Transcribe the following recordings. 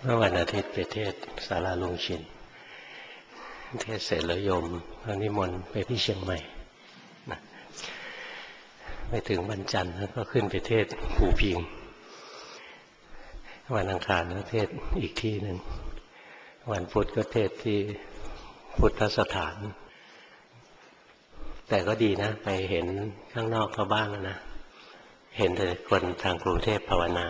เมื่อวันอาทิตย์ไปเทศศาลาลุงชินเทศเสร็จแล้วโยมก็นิมนต์ไปที่เชียงใหม่ไปถึงวันจันทร์ก็ขึ้นไปเทศภูพิงวันอังคารก็เทศอีกที่หนึ่งวันพุธก็เทศที่พุทธสถานแต่ก็ดีนะไปเห็นข้างนอกเขาบ้างนะเห็นแต่คนทางกรุงเทพภาวนา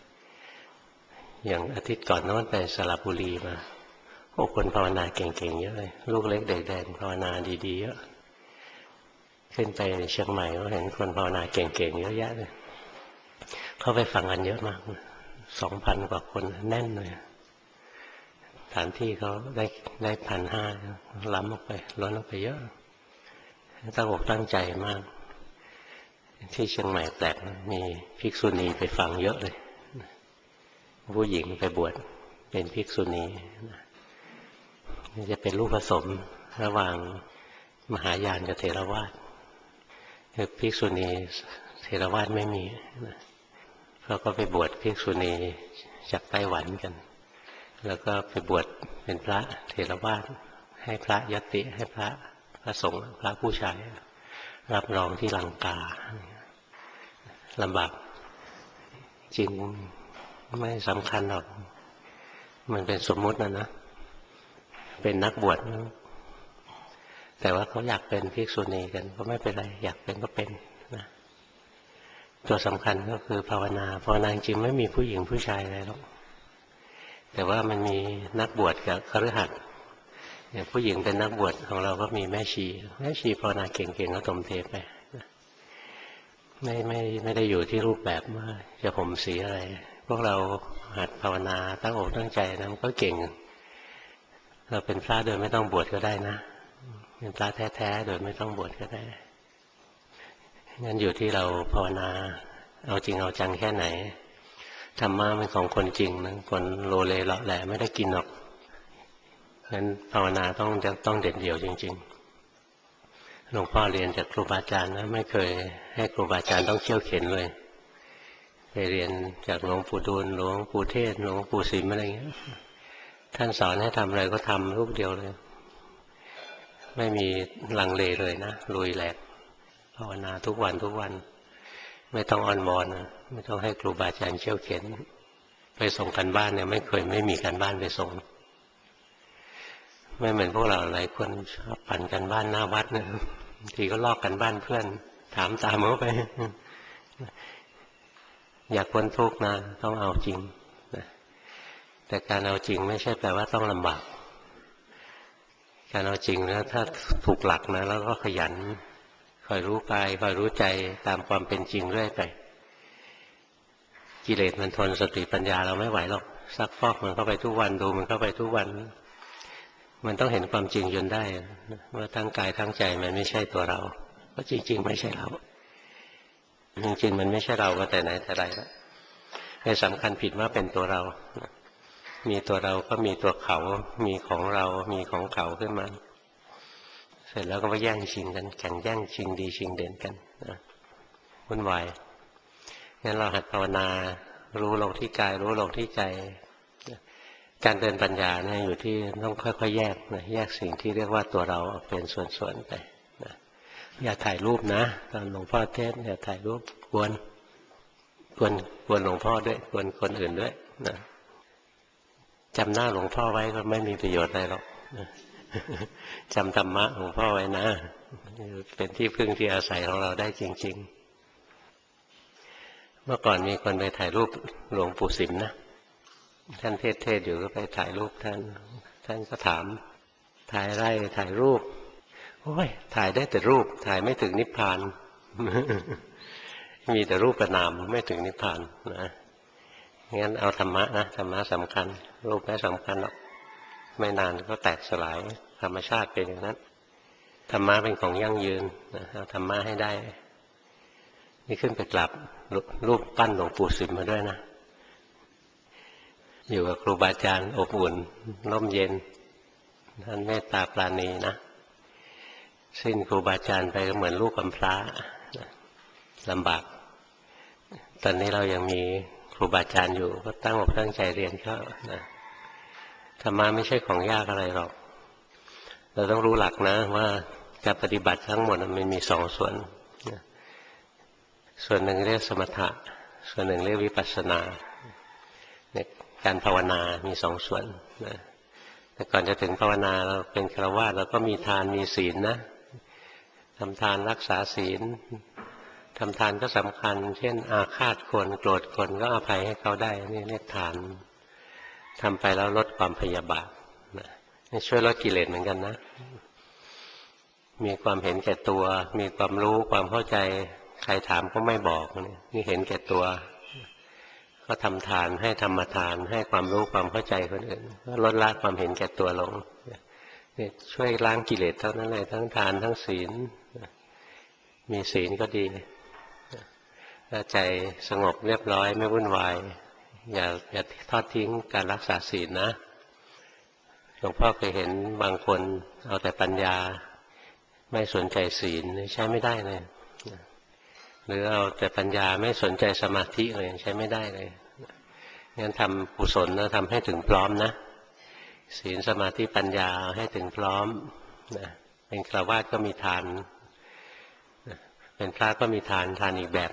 อย่างอาทิตย์ก่อนโน้นไปสระบุรีมาโอ้คนภาวนาเก่งๆเยอะเลยลูกเล็กเด็กแดงภาวนาดีๆเยอะขึ้นไปเชียงใหม่ก็เห็นคนภาวนาเก่งๆเยอะแยะเลยเข้าไปฟังกันเยอะมาก2,000 กว่าคนแน่นเลยสถานที่เขาได้1,500ล้ำออกไปล้นออกไปเยอะตั้งอกตั้งใจมากที่เชียงใหม่แปลกมีภิกษุณีไปฟังเยอะเลยผู้หญิงไปบวชเป็นภิกษุณีจะเป็นลูกผสมระหว่างมหายานกับเถรวาทคือภิกษุณีเถรวาทไม่มีเขาก็ไปบวชภิกษุณีจากไต้หวันกันแล้วก็ไปบวชเป็นพระเถรวาทให้พระยติให้พระสงฆ์พระผู้ชายรับรองที่ลังกาลำบากจริงไม่สำคัญหรอกมันเป็นสมมุตินะเป็นนักบวชแต่ว่าเขาอยากเป็นภิกษุณีกันก็ไม่เป็นไรอยากเป็นก็เป็นนะตัวสำคัญก็คือภาวนาจริงไม่มีผู้หญิงผู้ชายอะไรหรอกแต่ว่ามันมีนักบวชกับคฤหัสถ์อย่างผู้หญิงเป็นนักบวชของเราก็มีแม่ชีภาวนาเก่งๆก็ตมเทไปไม่ได้อยู่ที่รูปแบบว่าจะผมสีอะไรพวกเราหัดภาวนาตั้งอกตั้งใจนะมันก็เก่งเราเป็นพระโดยไม่ต้องบวชก็ได้นะเป็นพระแท้ๆโดยไม่ต้องบวชก็ได้งั้นอยู่ที่เราภาวนาเอาจริงเอาจังแค่ไหนธรรมะเป็นของคนจริงนะคนโลเลเลาะแหละไม่ได้กินหรอกงั้นภาวนาต้องเด็ดเดี่ยวจริงๆหลวงพ่อเรียนจากครูบาอาจารย์นะไม่เคยให้ครูบาอาจารย์ต้องเขี่ยวเข็นเลยไปเรียนจากหลวงปู่ดูลหลวงปู่เทศหลวงปู่สิมอะไรเงี้ยท่านสอนให้ทำอะไรก็ทำลูกเดียวเลยไม่มีลังเลเลยนะลุยแหลกภาวนาทุกวันไม่ต้องอ้อนวอนนะไม่ต้องให้ครูบาอาจารย์เขี่ยวเข็นไปส่งกันบ้านเนี่ยไม่มีกันบ้านไปส่งไม่เหมือนพวกเราหลายคนชอบปั่นกันบ้านหน้าวัดเนี่ยทีก็ลอกกันบ้านเพื่อนถามตามเขาไปอยากพ้นทุกข์นะต้องเอาจริงนะแต่การเอาจริงไม่ใช่แปลว่าต้องลำบากการเอาจริงนะถ้าถูกหลักนะแล้วก็ขยันคอยรู้กายคอยรู้ใจตามความเป็นจริงเรื่อยไปกิเลสมันทนสติปัญญาเราไม่ไหวหรอกซักฟอกมันเข้าไปทุกวันดูมันเข้าไปทุกวันมันต้องเห็นความจริงจนได้ว่าทั้งกายทั้งใจมันไม่ใช่ตัวเราเพราะจริงๆไม่ใช่เราจริงๆมันไม่ใช่เราก็แต่ไหนแต่ไรแล้วให้สำคัญผิดว่าเป็นตัวเรามีตัวเราก็มีตัวเขามีของเรามีของเขาขึ้นมาเสร็จแล้วก็มาแย่งชิงกันแข่งแย่งชิงดีชิงเด่นกันวุ่นวายงั้นเราหัดภาวนารู้ลงที่กายรู้ลงที่ใจการเดินปัญญาเนี่ยอยู่ที่ต้องค่อยๆแยกนะแยกสิ่งที่เรียกว่าตัวเราออกเป็นส่วนๆไปนะอย่าถ่ายรูปนะตอนหลวงพ่อเทศอย่าถ่ายรูปกวนหลวงพ่อด้วยกวนคนอื่นด้วยนะจำหน้าหลวงพ่อไว้ก็ไม่มีประโยชน์อะไรหรอกจำธรรมะหลวงพ่อไว้นะเป็นที่พึ่งที่อาศัยของเราได้จริงๆเมื่อก่อนมีคนไปถ่ายรูปหลวงปู่สิมนะท่านเทศอยู่ก็ไปถ่ายรูปท่านก็ถามถ่ายอะไรถ่ายรูปโอ้ยถ่ายได้แต่รูปถ่ายไม่ถึงนิพพานมีแต่รูปกับนามไม่ถึงนิพพานนะงั้นเอาธรรมะนะธรรมะสำคัญรูปไม่สำคัญหรอกไม่นานก็แตกสลายธรรมชาติเป็นอย่างนั้นธรรมะเป็นของยั่งยืนนะเอาธรรมะให้ได้นี่ขึ้นไปกราบรูปปั้นหลวงปู่สิมมาด้วยนะอยู่กับครูบาอาจารย์อบอุ่นร่มเย็นท่านเมตตาปราณีนะสิ้นครูบาอาจารย์ไปก็เหมือนลูกกำพร้าลำบากตอนนี้เรายังมีครูบาอาจารย์อยู่ก็ตั้งอกตั้งใจเรียนเขานะธรรมะไม่ใช่ของยากอะไรหรอกเราต้องรู้หลักนะว่าการปฏิบัติทั้งหมดมันมีสองส่วนส่วนหนึ่งเรียกสมถะส่วนหนึ่งเรียกวิปัสสนาเนี่ยการภาวนามีสองส่วนนะแต่ก่อนจะถึงภาวนาเราเป็นฆราวาสเราก็มีทานมีศีลนะทำทานรักษาศีลทำทานก็สำคัญเช่นอาฆาตคนโกรธคนก็อภัยให้เขาได้นี่เรียกทานทำไปแล้วลดความพยาบาทนะนี่ช่วยลดกิเลสเหมือนกันนะมีความเห็นแก่ตัวมีความรู้ความเข้าใจใครถามก็ไม่บอกนี่เห็นแก่ตัวก็ทำทานให้ธรรมทานให้ความรู้ความเข้าใจคนอื่นก็ลดละความเห็นแก่ตัวลงนี่ช่วยล้างกิเลสเท่านั้นเลยทั้งทานทั้งศีลมีศีลก็ดีถ้าใจสงบเรียบร้อยไม่วุ่นวายอย่าทอดทิ้งการรักษาศีลนะหลวงพ่อเคยเห็นบางคนเอาแต่ปัญญาไม่สนใจศีลใช้ไม่ได้เลยหรือเอาแต่ปัญญาไม่สนใจสมาธิเลยใช้ไม่ได้เลยงั้นทำกุศลนะทำให้ถึงพร้อมนะศีลสมาธิปัญญาให้ถึงพร้อมนะเป็นฆราวาสก็มีทานเป็นพระก็มีทานอีกแบบ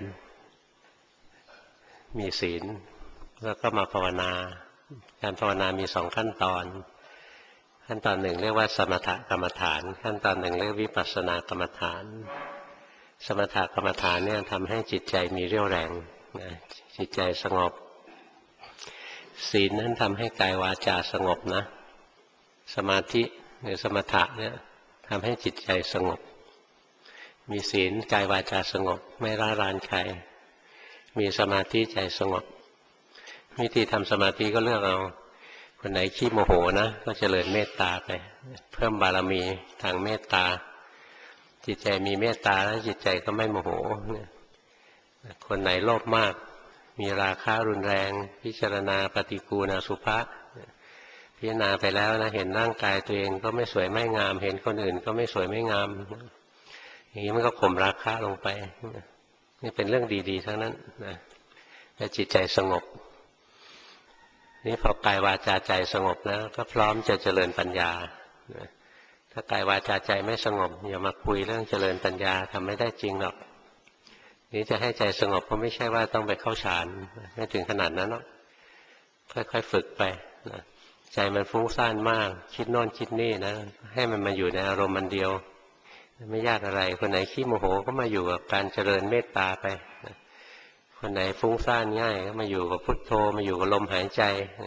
มีศีลแล้วก็มาภาวนาการภาวนามีสองขั้นตอนขั้นตอนหนึ่งเรียกว่าสมถกรรมฐานขั้นตอนหนึ่งเรียกวิปัสสนากรรมฐานสมถกรรมฐานเนี่ยทำให้จิตใจมีเรี่ยวแรงนะจิตใจสงบศีลนั้นทำให้กายวาจาสงบนะสมาธิหรือสมถะเนี่ยทำให้จิตใจสงบมีศีลกายวาจาสงบไม่ร่ารานใครมีสมาธิใจสงบวิธีทำสมาธิก็เลือกเอาคนไหนขี้โมโหนะก็เจริญเมตตาไปเพิ่มบารมีทางเมตตาจิตใจมีเมตตาแล้วจิตใจก็ไม่โมโหคนไหนโลภมากมีราคะรุนแรงพิจารณาปฏิกูณอสุภะพิจารณาไปแล้วนะเห็นร่างกายตัวเองก็ไม่สวยไม่งามเห็นคนอื่นก็ไม่สวยไม่งามอย่างนี้มันก็ข่มราคะลงไปนี่เป็นเรื่องดีๆทั้งนั้นนะแต่จิตใจสงบนี่พอกายวาจาใจสงบแล้วก็พร้อมจะเจริญปัญญาถ้ากายวาจาใจไม่สงบอย่ามาคุยเรื่องเจริญปัญญาทำไม่ได้จริงหรอกนี่จะให้ใจสงบก็ไม่ใช่ว่าต้องไปเข้าฌานไม่ถึงขนาดนั้นหรอกค่อยๆฝึกไปนะใจมันฟุ้งซ่านมากคิดโน่นคิดนี่นะให้มันมาอยู่ในอารมณ์มันเดียวไม่ยากอะไรคนไหนขี้โมโหก็มาอยู่กับการเจริญเมตตาไปคนไหนฟุ้งซ่านง่ายก็มาอยู่กับพุทโธมาอยู่กับลมหายใจ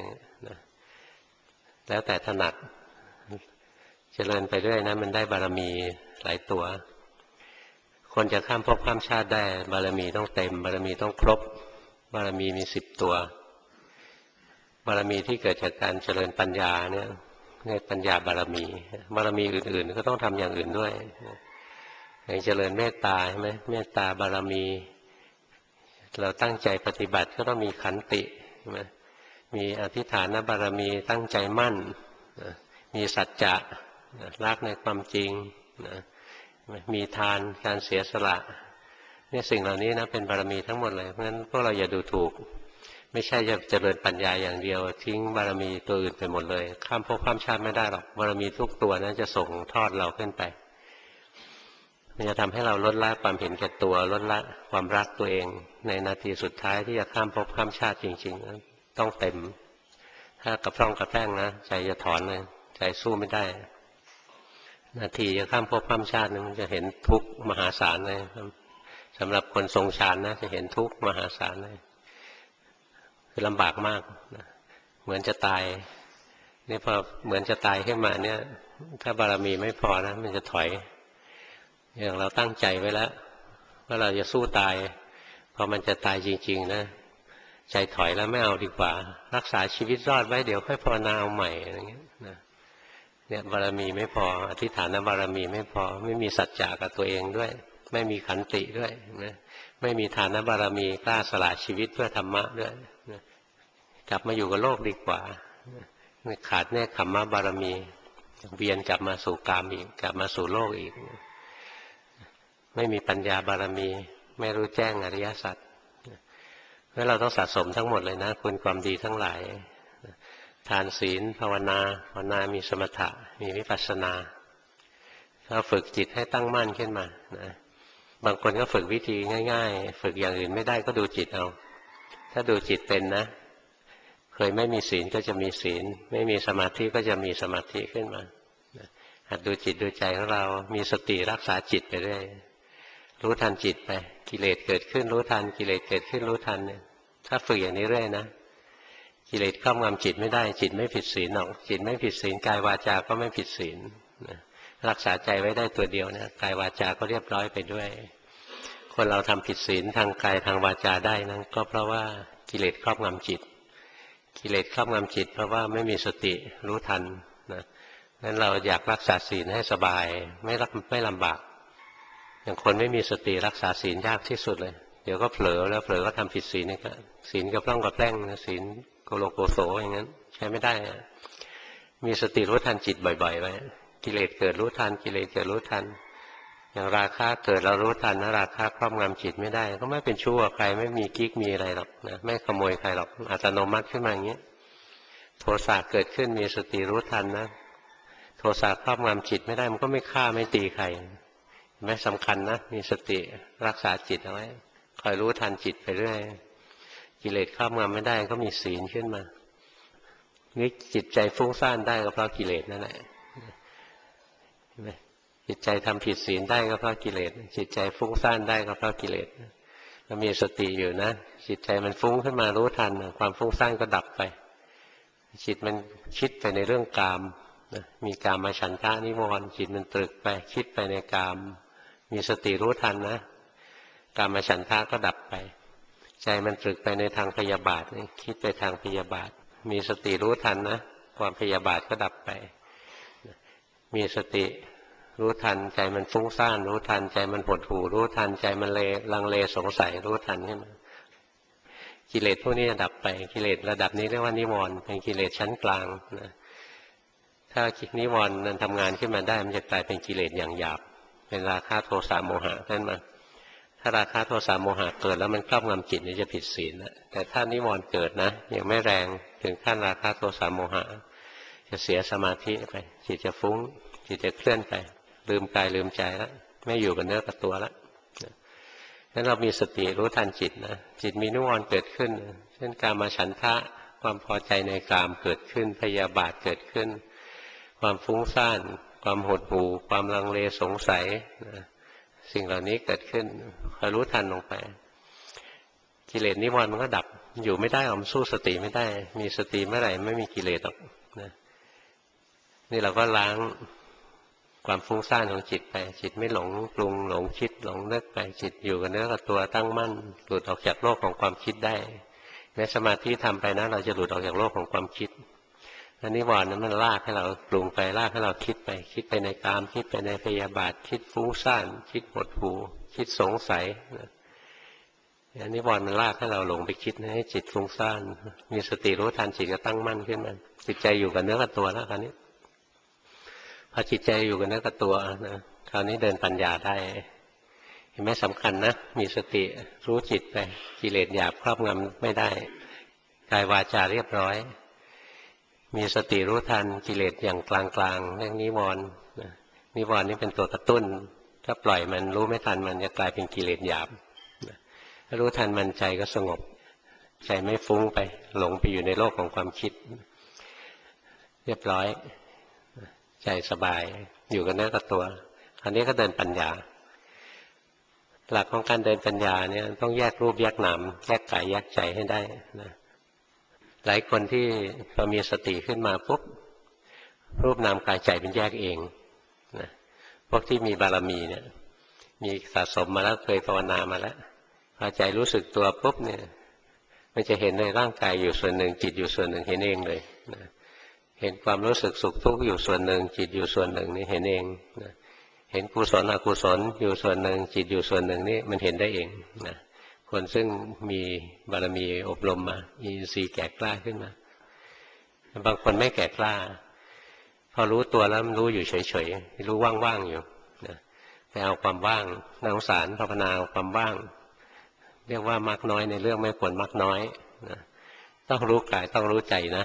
แล้วแต่ถนัดเจริญไปเรื่อยนะมันได้บารมีหลายตัวคนจะข้ามภพข้ามชาติได้บารมีต้องเต็มบารมีต้องครบบารมีมี10 ตัวบารมีที่เกิดจากการเจริญปัญญาเนี่ยปัญญาบารมีบารมีอื่นๆก็ต้องทำอย่างอื่นด้วยอย่างเจริญเมตตาใช่ไหมเมตตาบารมีเราตั้งใจปฏิบัติก็ต้องมีขันติใช่ไหมมีอธิฐานบารมีตั้งใจมั่นมีสัจจะรักในความจริงมีทานการเสียสละนี่สิ่งเหล่านี้นะเป็นบารมีทั้งหมดเลยเพราะฉะนั้นพวกเราอย่าดูถูกไม่ใช่จะเจริญปัญญาอย่างเดียวทิ้งบารมีตัวอื่นไปหมดเลยข้ามภพข้ามชาติไม่ได้หรอกบารมีทุกตัวนั้นจะส่งทอดเราขึ้นไปมันจะทำให้เราลดละความเห็นแก่ตัวลดละความรักตัวเองในนาทีสุดท้ายที่จะข้ามภพข้ามชาติจริงๆต้องเต็มถ้ากระพร่องกระแพร่งนะใจจะถอนเลยใจสู้ไม่ได้นาทีจะข้ามภพข้ามชาติมันจะเห็นทุกข์มหาศาลเลยสำหรับคนทรงฌานนะจะเห็นทุกข์มหาศาลเลยคือลำบากมากเหมือนจะตายนี่พอเหมือนจะตายขึ้นมาเนี่ยถ้าบารมีไม่พอนะมันจะถอยอย่างเราตั้งใจไว้แล้วว่าเราจะสู้ตายพอมันจะตายจริงๆนะใจถอยแล้วไม่เอาดีกว่ารักษาชีวิตรอดไว้เดี๋ยวค่อยภาวนาเอาใหม่อะไรเงี้ยนะเนี่ยบารมีไม่พออธิฐานบารมีไม่พอไม่มีสัจจะกับตัวเองด้วยไม่มีขันติด้วยนะไม่มีฐานบารมีกล้าสละชีวิตเพื่อธรรมะด้วยนะกลับมาอยู่กับโลกดีกว่าขาดแน่ขัมมะบารมีเวียนกลับมาสู่กามอีกกลับมาสู่โลกอีกไม่มีปัญญาบารมีไม่รู้แจ้งอริยสัจเพราะเราต้องสะสมทั้งหมดเลยนะคุณความดีทั้งหลายทานศีลภาวนามีสมถะมีวิปัสสนาก็ฝึกจิตให้ตั้งมั่นขึ้นมานะบางคนก็ฝึกวิธีง่ายๆฝึกอย่างอื่นไม่ได้ก็ดูจิตเอาถ้าดูจิตเป็นนะเคยไม่มีศีลก็จะมีศีลไม่มีสมาธิก็จะมีสมาธิขึ้นมาหัดดูจิตดูใจของเรามีสติรักษาจิตไปเรื่อยรู้ทันจิตไปกิเลสเกิดขึ้นรู้ทันกิเลสเกิดขึ้นรู้ทันเนี่ยถ้าฝึกอย่างนี้เรื่อยนะกิเลสครอบงำจิตไม่ได้จิตไม่ผิดศีลหรอกจิตไม่ผิดศีลกายวาจาก็ไม่ผิดศีลรักษาใจไว้ได้ตัวเดียวนะกายวาจาก็เรียบร้อยไปด้วยคนเราทำผิดศีลทางกายทางวาจาได้นั้นก็เพราะว่ากิเลสครอบงำจิตกิเลสครอบงำจิตเพราะว่าไม่มีสติรู้ทันนะงั้นเราอยากรักษาศีลให้สบายไม่ลำบากอย่างคนไม่มีสติรักษาศีลยากที่สุดเลยเดี๋ยวก็เผลอแล้วเผลอก็ทำผิดศีลนี่ก็ศีลกับร่องกับแป้งศีลโกโลโกโสอย่างนั้นใช้ไม่ได้มีสติรู้ทันจิตบ่อยๆไว้กิเลสเกิดรู้ทันกิเลสเกิดรู้ทันอย่างราคะเกิดเรารู้ทันนะราคะครอบงำจิตไม่ได้ก็ไม่เป็นชั่วใครไม่มีกิ๊กมีอะไรหรอกนะไม่ขโมยใครหรอกอัตโนมัติขึ้นมาอย่างนี้โทสะเกิดขึ้นมีสติรู้ทันนะโทสะครอบงำจิตไม่ได้มันก็ไม่ฆ่าไม่ตีใครไม่สำคัญนะมีสติรักษาจิตเอาไว้คอยรู้ทันจิตไปเรื่อยกิเลสครอบงำไม่ได้ก็มีศีลขึ้นมานี่จิตใจฟุ้งซ่านได้ก็เพราะกิเลสนั่นแหละจิตใจทำผิดศีลได้ก็เพราะกิเลสจิตใจฟุ้งซ่านได้ก็เพราะกิเลสถ้ามีสติอยู่นะจิตใจมันฟุ้งขึ้นมารู้ทันความฟุ้งซ่านก็ดับไปจิตมันคิดไปในเรื่องกามมีกามฉันทะนิวรณ์จิตมันตรึกไปคิดไปในกามมีสติรู้ทันนะกามฉันทะก็ดับไปใจมันตรึกไปในทางพยาบาทคิดไปทางพยาบาทมีสติรู้ทันนะความพยาบาทก็ดับไปมีสติรู้ทันใจมันฟุ้งซ่านรู้ทันใจมันหดหู่รู้ทันใจมันลังเลสงสัยรู้ทันขึ้นมากิเลสพวกนี้จะดับไปกิเลสระดับนี้เรียกว่านิวรณ์เป็นกิเลสชั้นกลางนะถ้านิวรณ์นั้นทำงานขึ้นมาได้มันจะกลายเป็นกิเลสอย่างหยาบเป็นราคะโทสะโมหะขึ้นมาถ้าราคะโทสะโมหะเกิดแล้วมันครอบงำจิตนี่จะผิดศีลนะแต่ถ้านิวรณ์เกิดนะยังไม่แรงถึงขั้นราคะโทสะโมหะจะเสียสมาธิไปจิตจะฟุ้งจิตจะเคลื่อนไปลืมกายลืมใจแล้วไม่อยู่กับเนื้อกับตัวแล้วงั้นเรามีสติรู้ทันจิตนะจิตมีนิวรณ์เกิดขึ้นเช่นกามฉันทะความพอใจในกามเกิดขึ้นพยาบาทเกิดขึ้นความฟุ้งซ่านความหดหู่ความลังเลสงสัยนะสิ่งเหล่านี้เกิดขึ้นคอยรู้ทันลงไปกิเลสนิวรณ์มันก็ดับอยู่ไม่ได้มันสู้สติไม่ได้มีสติเมื่อไหร่ไม่มีกิเลสหรอกนะนี่เราก็ล้างความฟุ้งซ่านของจิตไปจิตไม่หลงปรุงหลงคิดหลงนึกไปจิตอยู่กับเนื้อกับตัวตั้งมั่นหลุดออกจากโลกของความคิดได้ในสมาธิทำไปนะเราจะหลุดออกจากโลกของความคิดอันนี้วรนั้นมันลากให้เราปรุงไปลากให้เราคิดไปในกามคิดไปในพยาบาทคิดฟุ้งซ่านคิดหดหู่คิดสงสัยอันนี้วรมันลากให้เราหลงไปคิดให้จิตฟุ้งซ่านมีสติรู้ทันจิตก็ตั้งมั่นขึ้นมาจิตใจอยู่กับเนื้อกับตัวแล้วคราวนี้พอจิตใจอยู่กับเนื้อกับตัวนะคราวนี้เดินปัญญาได้เห็นไหมสำคัญนะมีสติรู้จิตไปกิเลสหยาบครอบงำไม่ได้กายวาจาเรียบร้อยมีสติรู้ทันกิเลสอย่างกลางๆเรื่องนิวรณ์นิวรณ์นี่เป็นตัวกระตุ้นถ้าปล่อยมันรู้ไม่ทันมันจะกลายเป็นกิเลสหยาบถ้ารู้ทันมันใจก็สงบใจไม่ฟุ้งไปหลงไปอยู่ในโลกของความคิดเรียบร้อยใจสบายอยู่กับเนื้อกับตัวคราวนี้ก็เดินปัญญาหลักของการเดินปัญญาเนี่ยต้องแยกรูปแยกนามแยกกายแยกใจให้ได้นะหลายคนที่พอมีสติขึ้นมาปุ๊บรูปนามกายใจเป็นแยกเองนะพวกที่มีบารมีเนี่ยมีสะสมมาแล้วเคยภาวนามาแล้วพอใจรู้สึกตัวปุ๊บเนี่ยมันจะเห็นในร่างกายอยู่ส่วนหนึ่งจิตอยู่ส่วนหนึ่งเห็นเองเลยนะเห็นความรู้สึกสุขทุกข์อยู่ส่วนหนึ่งจิตอยู่ส่วนหนึ่งนี่เห็นเองนะเห็นกุศลอกุศลอยู่ส่วนหนึ่งจิตอยู่ส่วนหนึ่งนี่มันเห็นได้เองนะคนซึ่งมีบารมีอบรมมามีอินทรีย์แก่กล้าขึ้นมาบางคนไม่แก่กล้าพอรู้ตัวแล้วมันรู้อยู่เฉยๆรู้ว่างๆอยู่นะไปเอาความว่างน่าสงสารภาวนาเอาความว่างเรียกว่ามักน้อยในเรื่องไม่ควรมักน้อยนะต้องรู้กายต้องรู้ใจนะ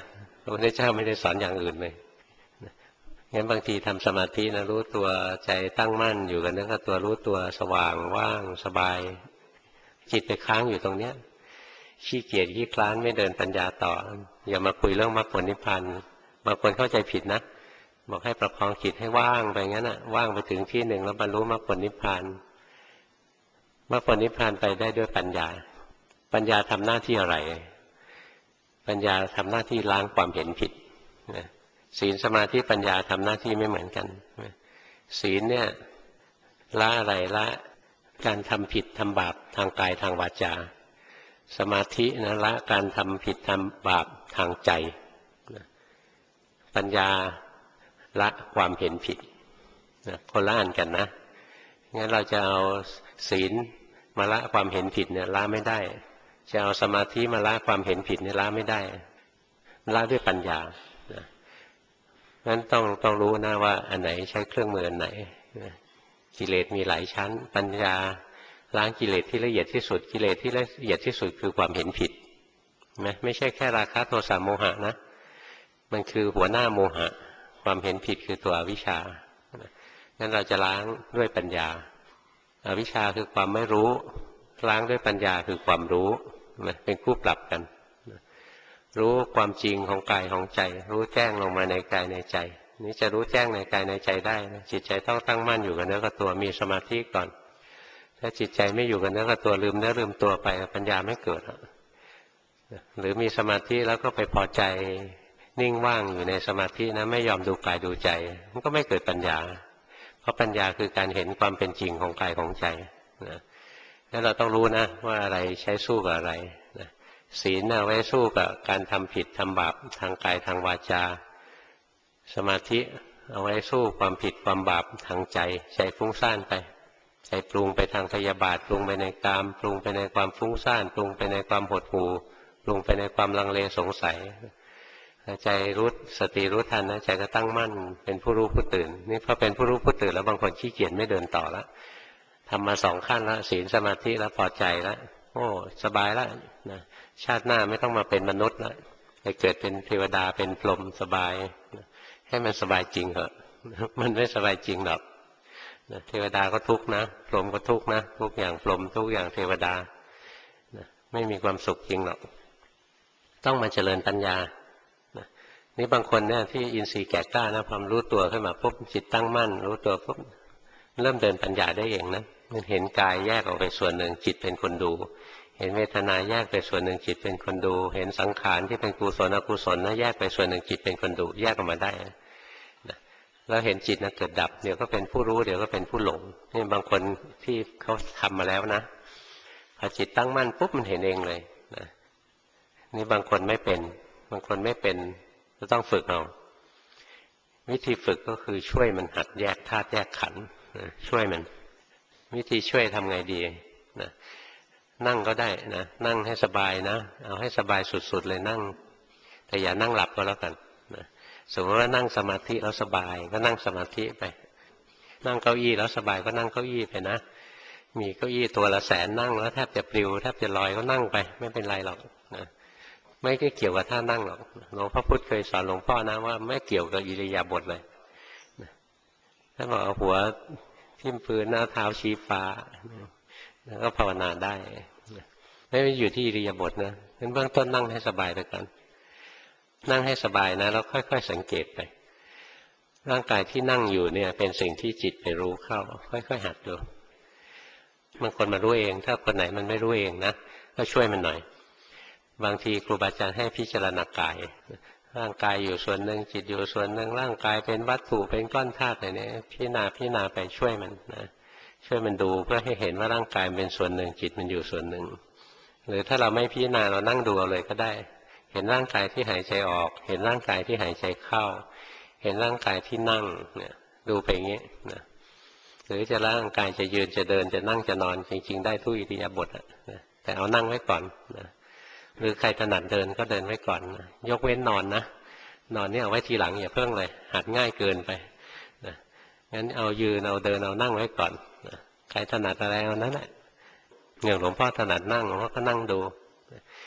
พระพุทธเจ้าไม่ได้สอนอย่างอื่นเลยงั้นบางทีทำสมาธินะรู้ตัวใจตั้งมั่นอยู่กันแล้วก็ตัวรู้ตัวสว่างว่างสบายจิตไปค้างอยู่ตรงเนี้ยขี้เกียจขี้คลานไม่เดินปัญญาต่ออย่ามาคุยเรื่องมรรคผลนิพพานบางคนเข้าใจผิดนะบอกให้ประคองจิตให้ว่างไปงั้นน่ะว่างไปถึงที่หนึ่งแล้วบรรลุมรรคผลนิพพานมรรคผลนิพพานไปได้ด้วยปัญญาปัญญาทำหน้าที่อะไรปัญญาทำหน้าที่ล้างความเห็นผิดศีลสมาธิปัญญาทำหน้าที่ไม่เหมือนกันศีลเนี่ยละอะไรละการทำผิดทำบาปทางกายทางวาจาสมาธินะละการทำผิดทำบาปทางใจปัญญาละความเห็นผิดคนละอันกันนะงั้นเราจะเอาศีลมาละความเห็นผิดเนี่ยละไม่ได้จะเอาสมาธิมาละความเห็นผิดเนี่ยละไม่ได้ละด้วยปัญญางั้นต้องรู้นะว่าอันไหนใช้เครื่องมืออันไหนกิเลสมีหลายชั้นปัญญาล้างกิเลสที่ละเอียดที่สุดกิเลสที่ละเอียดที่สุดคือความเห็นผิดไม่ใช่แค่ราคะโทสะโมหะนะมันคือหัวหน้าโมหะความเห็นผิดคือตัวอวิชชางั้นเราจะล้างด้วยปัญญาอวิชชาคือความไม่รู้ล้างด้วยปัญญาคือความรู้เป็นคู่ปรับกันรู้ความจริงของกายของใจรู้แจ้งลงมาในกายในใจนี่จะรู้แจ้งในกายในใจได้จิตใจต้องตั้งมั่นอยู่กับเนื้อกับตัวมีสมาธิก่อนถ้าจิตใจไม่อยู่กับเนื้อกับตัวลืมเนื้อลืมตัวไปปัญญาไม่เกิดหรือมีสมาธิแล้วก็ไปพอใจนิ่งว่างอยู่ในสมาธินะไม่ยอมดูกายดูใจมันก็ไม่เกิดปัญญาเพราะปัญญาคือการเห็นความเป็นจริงของกายของใจนะแล้วเราต้องรู้นะว่าอะไรใช้สู้กับอะไรนะศีลเอาไว้สู้กับการทำผิดทำบาปทางกายทางวาจาสมาธิเอาไว้สู้ความผิดความบาปทางใจใจฟุ้งซ่านไปใจปรุงไปทางพยาบาทปรุงไปในกามปรุงไปในความฟุ้งซ่านปรุงไปในความหดหู่ปรุงไปในความลังเลสงสัยใจรู้สติรู้ทันนะใจก็ตั้งมั่นเป็นผู้รู้ผู้ตื่นนี่พอเป็นผู้รู้ผู้ตื่นแล้วบางคนขี้เกียจไม่เดินต่อแล้วทำมา2 ขั้นแล้วศีลสมาธิแล้วพอใจแล้วโอ้สบายแล้วนะชาติหน้าไม่ต้องมาเป็นมนุษย์แล้วไปเกิดเป็นเทวดาเป็นพรหมสบายให้มันสบายจริงเหอะมันไม่สบายจริงหรอกเทวดาก็ทุกข์นะพรหมก็ทุกข์นะทุกอย่างพรหมทุกอย่างเทวดาไม่มีความสุขจริงหรอกต้องมาเจริญปัญญานี่บางคนเนี่ยที่อินทรีย์แก่กล้านะพอรู้ตัวขึ้นมาปุ๊บจิตตั้งมั่นรู้ตัวปุ๊บเริ่มเดินปัญญาได้เองนะมันเห็นกายแยกออกไปส่วนหนึ่งจิตเป็นคนดูเห็นเวทนาแยกไปส่วนหนึ่งจิตเป็นคนดูเห็นสังขารที่เป็นกุศลอกุศลนะแยกไปส่วนหนึ่งจิตเป็นคนดูแยกออกมาได้นะแล้วเห็นจิตนะเกิดดับเดี๋ยวก็เป็นผู้รู้เดี๋ยวก็เป็นผู้หลงนี่บางคนที่เขาทำมาแล้วนะพอจิตตั้งมั่นปุ๊บมันเห็นเองเลยนะนี่บางคนไม่เป็นบางคนไม่เป็นก็ต้องฝึกเอาวิธีฝึกก็คือช่วยมันหัดแยกธาตุแยกขันธ์ช่วยมันวิธีช่วยทำไงดีนะนั่งก็ได้นะนั่งให้สบายนะเอาให้สบายสุดๆเลยนั่งแต่อย่านั่งหลับก็แล้วกันนะสมมติว่านั่งสมาธิแล้วสบายก็นั่งสมาธิไปนั่งเก้าอี้แล้วสบายก็นั่งเก้าอี้ไปนะมีเก้าอี้ตัวละ100,000นั่งแล้วแทบจะปลิวแทบจะลอยก็นั่งไปไม่เป็นไรหรอกนะไม่ได้เกี่ยวกับท่านั่งหรอกหลวงพ่อพุธเคยสอนหลวงพ่อนะว่าไม่เกี่ยวกับอิริยาบถเลยถ้าบอกเอาหัวทิ่มพื้นหน้าเท้าชี้ฟ้าแล้วก็ภาวนาได้ไม่ได้อยู่ที่อิริยาบถนะงั้นเบื้องต้นนั่งให้สบายไปก่อนนั่งให้สบายนะแล้วค่อยๆสังเกตไปร่างกายที่นั่งอยู่เนี่ยเป็นสิ่งที่จิตไปรู้เข้าค่อยๆหัดดูบางคนมารู้เองถ้าคนไหนมันไม่รู้เองนะก็ช่วยมันหน่อยบางทีครูบาอาจารย์ให้พิจารณากายร่างกายอยู่ส่วนหนึ่งจิตอยู่ส่วนหนึ่งร่างกายเป็นวัตถุเป็นก้อนธาตุอะไรเนี่ยพิจารณาไปช่วยมันนะช่วยมันดูเพื่อให้เห็นว่าร่างกายเป็นส่วนหนึ่งจิตมันอยู่ส่วนหนึ่งหรือถ้าเราไม่พิจารณาเรานั่งดูเอาเลยก็ได้เห็นร่างกายที่หายใจออกเห็นร่างกายที่หายใจเข้าเห็นร่างกายที่นั่งเนี่ยดูไปอย่างนี้นะหรือจะร่างกายจะยืนจะเดินจะนั่งจะนอนจริงๆได้ทุกอิริยาบถนะแต่เอานั่งไว้ก่อนนะหรือใครถนัดเดินก็เดินไว้ก่อนนะยกเว้นนอนนะนอนนี่เอาไว้ทีหลังอย่าเพิ่งเลยหัดง่ายเกินไปนะงั้นเอายืนเอาเดินเอานั่งไว้ก่อนนะใครถนัดอะไรเอานั้นแหละอย่างหลวงพ่อถนัดนั่งหลวงพ่อก็นั่งดู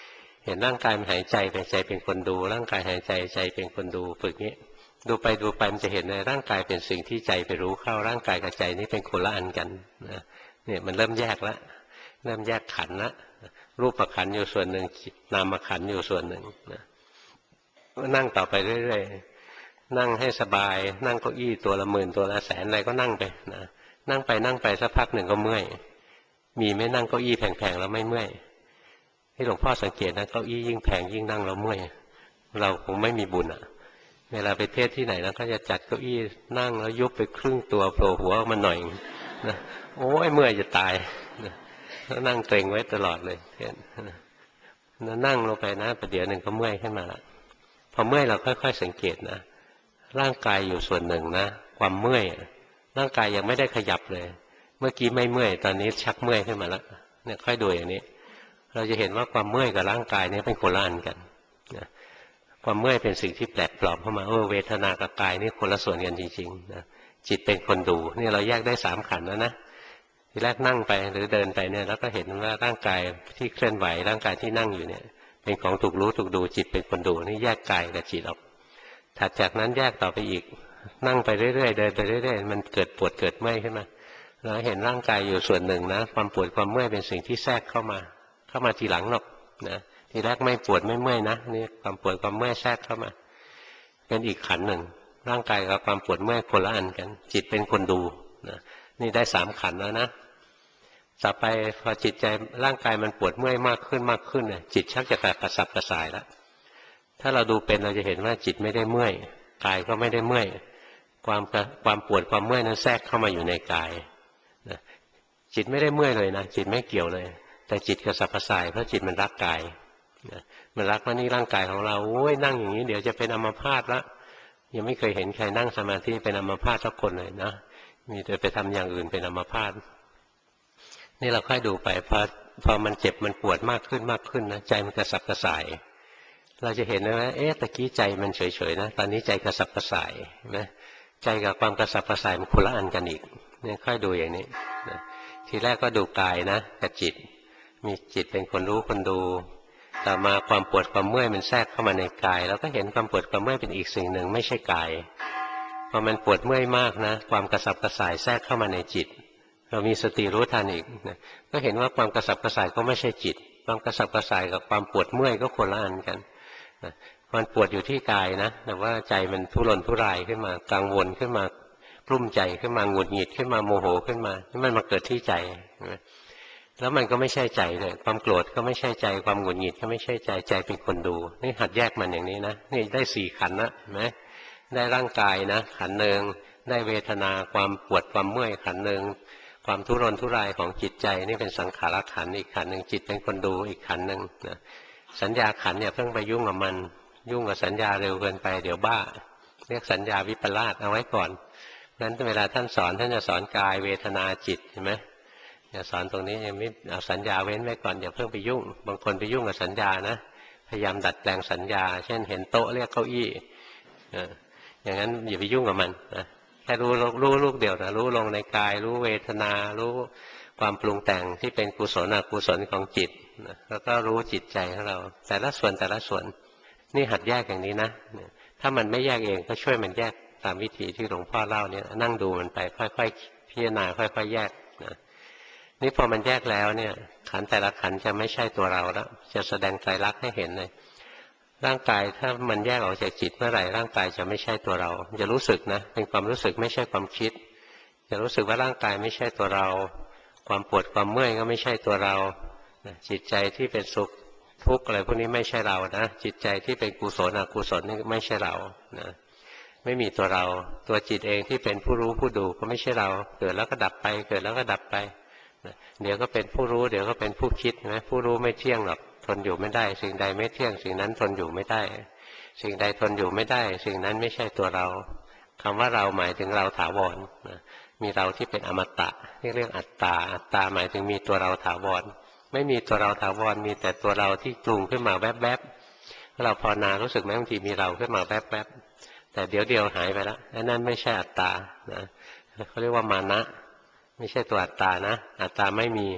เห็นร่างกายมันหายใจไปใจเป็นคนดูร่างกายหายใจใจเป็นคนดูฝึกนี้ดูไปดูไปมันจะเห็นในร่างกายเป็นสิ่งที่ใจไปรู้เข้าร่างกายกับใจนี่เป็นคนละอันกันนะเนี่ยมันเริ่มแยกแล้วเริ่มแยกขันธ์ละรูปขันธ์อยู่ส่วนหนึ่งนามขันธ์อยู่ส่วนหนึ่งนะนั่งต่อไปเรื่อยๆนั่งให้สบายนั่งเก้าอี้ตัวละหมื่นตัวละแสนอะไรก็นั่งไปนะนั่งไปสักพักหนึ่งก็เมื่อยมีไม่นั่งเก้าอี้แพงๆแล้วไม่เมื่อยที่หลวงพ่อสังเกตนะเก้าอี้ยิ่งแพงยิ่งนั่งแล้วเมื่อยเราคงไม่มีบุญอ่ะเวลาไปเทศที่ไหนแล้วก็จะจัดเก้าอี้นั่งแล้วยุบไปครึ่งตัวโผล่หัวออกมาหน่อยนะโอ้ยเมื่อยจะตายนะแล้วนั่งเกร็งไว้ตลอดเลยเทศนั่งลงไปนะประเดี๋ยวหนึ่งก็เมื่อยขึ้นมาละพอเมื่อยเราค่อยๆสังเกตนะร่างกายอยู่ส่วนหนึ่งนะความเมื่อยร่างกายยังไม่ได้ขยับเลยเมื่อกี้ไม่เมื่อยตอนนี้ชักเมื่อยขึ้นมาแล้วเนี่ยค่อยดูอย่างนี้เราจะเห็นว่าความเมื่อยกับร่างกายนี้เป็นคนละอันกันนะความเมื่อยเป็นสิ่งที่แปลกปลอมเข้ามาเวทนากับกายนี่คนละส่วนกันจริงๆนะจิตเป็นคนดูนี่เราแยกได้3 ขันธ์แล้วนะทีแรกนั่งไปหรือเดินไปเนี่ยแล้วก็เห็นว่าร่างกายที่เคลื่อนไหวร่างกายที่นั่งอยู่เนี่ยเป็นของถูกรู้ถูกดูจิตเป็นคนดูนี่แยกกายกับจิตออกถัดจากนั้นแยกต่อไปอีกนั่งไปเรื่อยๆเดินไปเรื่อยๆมันเกิดปวดเกิดเมื่อยขึ้นมาเราเห็นร่างกายอยู่ส่วนหนึ่งนะความปวดความเมื่อยเป็นสิ่งที่แทรกเข้ามาทีหลังหรอกนะทีแรกไม่ปวดไม่เมื่อยนะนี่ความปวดความเมื่อยแทรกเข้ามาเป็นอีกขันธ์หนึ่งร่างกายกับความปวดเมื่อยคนละอันกันจิตเป็นคนดูนะนี่ได้3 ขันธ์แล้วนะต่อไปพอจิตใจร่างกายมันปวดเมื่อยมากขึ้นเนี่ยจิตชักจะกระสับกระส่ายแล้วถ้าเราดูเป็นเราจะเห็นว่าจิตไม่ได้เมื่อยกายก็ไม่ได้เมื่อยความปวดความเมื่อยนั้นแทรกเข้ามาอยู่ในกายนะจิตไม่ได้เมื่อยเลยนะจิตไม่เกี่ยวเลยแต่จิตกระสับกระส่ายเพราะจิตมันรักกายนะมันรักว่านี่ร่างกายของเราโอ้ยนั่งอย่างนี้เดี๋ยวจะเป็นอัมพาตละยังไม่เคยเห็นใครนั่งสมาธิเป็นอัมพาตสักคนเลยนะมีแต่ไปทำอย่างอื่นเป็นอัมพาตนี่เราค่อยดูไปพอมันเจ็บมันปวดมากขึ้นนะใจมันกระสับกระส่ายเราจะเห็นนะว่าตะกี้ใจมันเฉยๆนะตอนนี้ใจกระสับกระส่ายนะใจกับความกระสับกระส่ายมันคนละอันกันอีกเนี่ยค่อยดูอย่างนี้นะทีแรกก็ดูกายนะกับจิตมีจิตเป็นคนรู้คนดูต่อมาความปวดความเมื่อยมันแทรกเข้ามาในกายแล้วก็เห็นความปวดความเมื่อยเป็นอีกสิ่งหนึ่งไม่ใช่กายพอมันปวดเมื่อยมากนะความกระสับกระส่ายแทรกเข้ามาในจิตเรามีสติรู้ทันอีกนะก็เห็นว่าความกระสับกระส่ายก็ไม่ใช่จิตความกระสับกระส่ายกับความปวดเมื่อยก็คนละอันกันมันปวดอยู่ที่กายนะแต่ว่าใจมันทุรนทุรายขึ้นมากังวลขึ้นมากลุ้มใจขึ้นมาหงุดหงิดขึ้นมาโมโหขึ้นมานี่มันมาเกิดที่ใจแล้วมันก็ไม่ใช่ใจเลยความโกรธก็ไม่ใช่ใจความหงุดหงิดก็ไม่ใช่ใจใจเป็นคนดูนี่หัดแยกมันอย่างนี้นะนี่ได้4 ขันธ์นะเห็นไหมได้ร่างกายนะขันธ์หนึ่งได้เวทนาความปวดความเมื่อยขันธ์หนึ่งความทุรนทุรายของจิตใจนี่เป็นสังขารขันธ์อีกขันธ์หนึ่งจิตเป็นคนดูอีกขันธ์หนึ่งนะสัญญาขันธ์เนี่ยเพิ่งไปยุ่งกับมันยุ่งกับสัญญาเร็วเกินไปเดี๋ยวบ้าเรียกสัญญาวิปลาสเอาไว้ก่อนนั้นเวลาท่านสอนท่านจะสอนกายเวทนาจิตเห็นไหมจะสอนตรงนี้ยังไม่เอาสัญญาเว้นไว้ก่อนอย่าเพิ่งไปยุ่งบางคนไปยุ่งกับสัญญานะพยายามดัดแปลงสัญญาเช่นเห็นโต๊ะเรียกเก้าอี้อย่างนั้นอย่าไปยุ่งกับมันนะแค่รู้ลูกเดียวนะรู้ลงในกายรู้เวทนารู้ความปรุงแต่งที่เป็นกุศลอกุศลของจิตนะแล้วก็รู้จิตใจของเราแต่ละส่วนนี่หัดแยกอย่างนี้นะถ้ามันไม่แยกเองก็ช่วยมันแยกตามวิธีที่หลวงพ่อเล่าเนี่ยนั่งดูมันไปค่อยๆพิจารณาค่อยๆแยกนะนี่พอมันแยกแล้วเนี่ยขันแต่ละขันจะไม่ใช่ตัวเราแล้วจะแสดงไตรลักษณ์ให้เห็นเลยร่างกายถ้ามันแยกออกจากจิตเมื่อไหร่ร่างกายจะไม่ใช่ตัวเราจะรู้สึกนะเป็นความรู้สึกไม่ใช่ความคิดจะรู้สึกว่าร่างกายไม่ใช่ตัวเราความปวดความเมื่อยก็ไม่ใช่ตัวเราจิตใจที่เป็นสุขทุกข์อะไรพวกนี้ไม่ใช่เรานะจิตใจที่เป็นกุศลอกุศลนี่ไม่ใช่เรานะไม่มีตัวเราตัวจิตเองที่เป็นผู้รู้ผู้ดูก็ไม่ใช่เราเกิดแล้วก็ดับไปเกิดแล้วก็ดับไปเดี๋ยวก็เป็นผู้รู้เดี๋ยวก็เป็นผู้คิดนะผู้รู้ไม่เที่ยงหรอกทนอยู่ไม่ได้สิ่งใดไม่เที่ยงสิ่งนั้นทนอยู่ไม่ได้สิ่งใดทนอยู่ไม่ได้สิ่งนั้นไม่ใช่ตัวเราคำว่าเราหมายถึงเราถาวรมีเราที่เป็นอมตะนี่เรื่องอัตตาอัตตาหมายถึงมีตัวเราถาวรไม่มีตัวเราถาวรมีแต่ตัวเราที่ปรุงขึ้นมาแวบๆเราภาวนารู้สึกไหมบางทีมีเราขึ้นมาแวบๆแต่เดี๋ยวเดียวหายไปแล้วนั่นไม่ใช่อัตตานะเขาเรียกว่ามานะไม่ใช่ตัวอัตตานะอัตตาไม่มี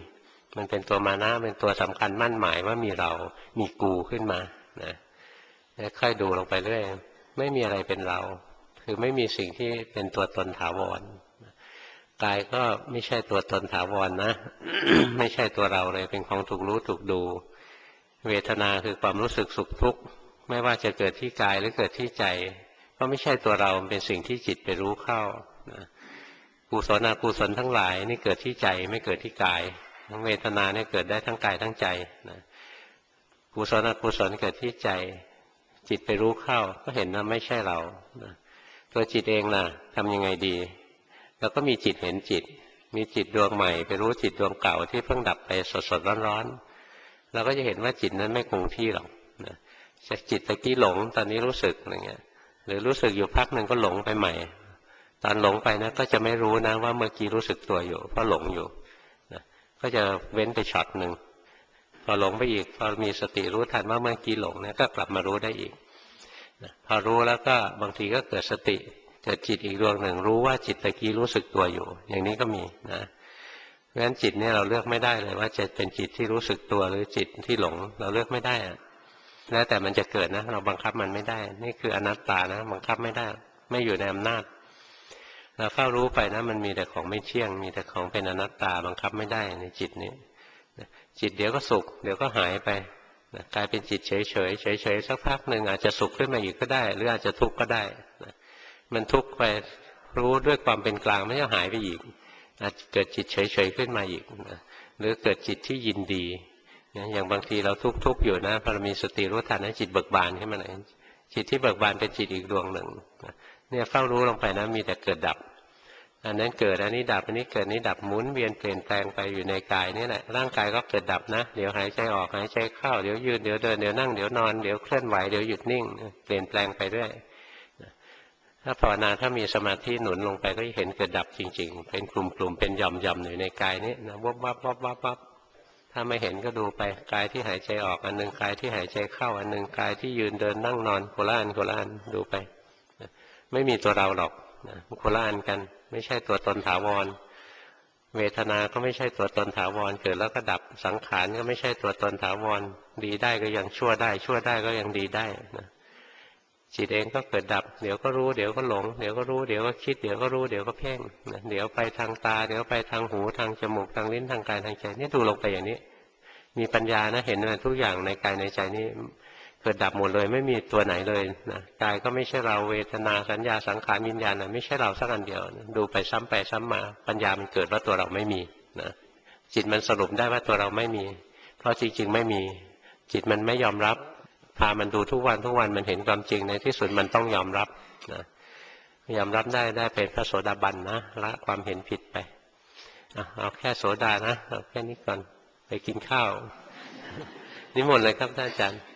มันเป็นตัวมานะเป็นตัวสำคัญมั่นหมายว่ามีเรามีกูขึ้นมานะแล้วค่อยดูลงไปเรื่อยไม่มีอะไรเป็นเราคือไม่มีสิ่งที่เป็นตัวตนถาวรกายก็ไม่ใช่ตัวตนถาวรนะ ไม่ใช่ตัวเราเลยเป็นของถูกรู้ถูกดูเวทนาคือความรู้สึกสุขทุกข์ไม่ว่าจะเกิดที่กายหรือเกิดที่ใจก็ไม่ใช่ตัวเราเป็นสิ่งที่จิตไปรู้เข้านะกุศลอกุศลทั้งหลายนี่เกิดที่ใจไม่เกิดที่กายทั้งเวทนาเนี่ยเกิดได้ทั้งกายทั้งใจนะกุศลอกุศลเกิดที่ใจจิตไปรู้เข้าก็เห็นว่าไม่ใช่เรานะตัวจิตเองล่ะทำยังไงดีแล้วก็มีจิตเห็นจิตมีจิตดวงใหม่ไปรู้จิตดวงเก่าที่เพิ่งดับไปสดๆร้อนๆเราก็จะเห็นว่าจิตนั้นไม่คงที่หรอกนะจากจิตตะกี้หลงตอนนี้รู้สึกอะไรเงี้ยหรือรู้สึกอยู่พักหนึ่งก็หลงไปใหม่ตอนหลงไปนะก็จะไม่รู้นะว่าเมื่อกี้รู้สึกตัวอยู่เพราะหลงอยู่นะก็จะเว้นไปช็อตหนึ่งพอหลงไปอีกพอมีสติรู้ทันว่าเมื่อกี้หลงเนี่ยก็กลับมารู้ได้อีกนะพอรู้แล้วก็บางทีก็เกิดสติเกิดจิตอีกดวงหนึ่งรู้ว่าจิตตะกี้รู้สึกตัวอยู่อย่างนี้ก็มีนะเพราะฉะนั้นจิตเนี่ยเราเลือกไม่ได้เลยว่าจะเป็นจิตที่รู้สึกตัวหรือจิตที่หลงเราเลือกไม่ได้อะแล้วแต่มันจะเกิดนะเราบังคับมันไม่ได้นี่คืออนัตตานะบังคับไม่ได้ไม่อยู่ในอำนาจเราเฝ้ารู้ไปนะมันมีแต่ของไม่เที่ยงมีแต่ของเป็นอนัตตาบังคับไม่ได้ในจิตนี้จิตเดี๋ยวก็สุขเดี๋ยวก็หายไปกลายเป็นจิตเฉยเฉยเฉยเฉยสักพักหนึ่งอาจจะสุขขึ้นมาอีกก็ได้หรืออาจจะทุกข์ก็ได้มันทุกข์ไปรู้ด้วยความเป็นกลางไม่ใช่หายไปอีกอาจเกิดจิตเฉยเฉยขึ้นมาอีกหรือเกิดจิตที่ยินดีอย่างบางทีเราทุกข์อยู่นะพอเรามีสติรู้ทันนะจิตเบิกบานขึ้นมาเลยจิตที่เบิกบานเป็นจิตอีกดวงหนึ่งเนี่ยเฝ้ารู้ลงไปนะมีแต่เกิดดับอันนั้นเกิดอันนี้ดับอันนี้เกิดนี้ดับหมุนเวียนเปลี่ยนแปลงไปอยู่ในกายนี่แหละร่างกายก็เกิดดับนะเดี๋ยวหายใจออกหายใจเข้าเดี๋ยวยืนเดี๋ยวเดินเดี๋ยวนั่งเดี๋ยวนอนเดี๋ยวเคลื่อนไหวเดี๋ยวหยุดนิ่งเปลี่ยนแปลงไปเรื่อยถ้าภาวนาถ้ามีสมาธิหนุนลงไปก็จะเห็นเกิดดับจริงๆเป็นกลุ่มๆเป็นหย่อมๆอยู่ในกายนี้นะวับวับวับวับวับถ้าไม่เห็นก็ดูไปกายที่หายใจออกอันหนึ่งกายที่หายใจเข้าอันหนึ่งกายที่ยืนเดินนั่งนอนโคละอันโคละอันดูไปไม่มีตัวเราหรอกโคละอันกันไม่ใช่ตัวตนถาวรเวทนาก็ไม่ใช่ตัวตนถาวรเกิดแล้วก็ดับสังขารก็ไม่ใช่ตัวตนถาวรดีได้ก็ยังชั่วได้ชั่วได้ก็ยังดีได้นะจิตเองก็เกิดดับเดี๋ยวก็รู้เดี๋ยวก็หลงเดี๋ยวก็รู้เดี๋ยวก็คิดเดี๋ยวก็รู้เดี๋ยวก็เพ่งเดี๋ยวไปทางตาเดี๋ยวไปทางหูทางจมูกทางลิ้นทางกายทางใจนี่ดูลงไปอย่างนี้มีปัญญานะเห็นว่าทุกอย่างในกายในใจนี้เกิดดับหมดเลยไม่มีตัวไหนเลยนะกายก็ไม่ใช่เราเวทนาสัญญาสังขารวิญญาณไม่ใช่เราสักอันเดียวดูไปซ้ำไปซ้ำมาปัญญามันเกิดว่าตัวเราไม่มีนะจิตมันสรุปได้ว่าตัวเราไม่มีเพราะจริงๆไม่มีจิตมันไม่ยอมรับพามันดูทุกวันมันเห็นความจริงในที่สุดมันต้องยอมรับนะยอมรับได้เป็นพระโสดาบันนะละความเห็นผิดไปเอาแค่โสดานะเอาแค่นี้ก่อนไปกินข้าวนิมนต์เลยครับท่านอาจารย์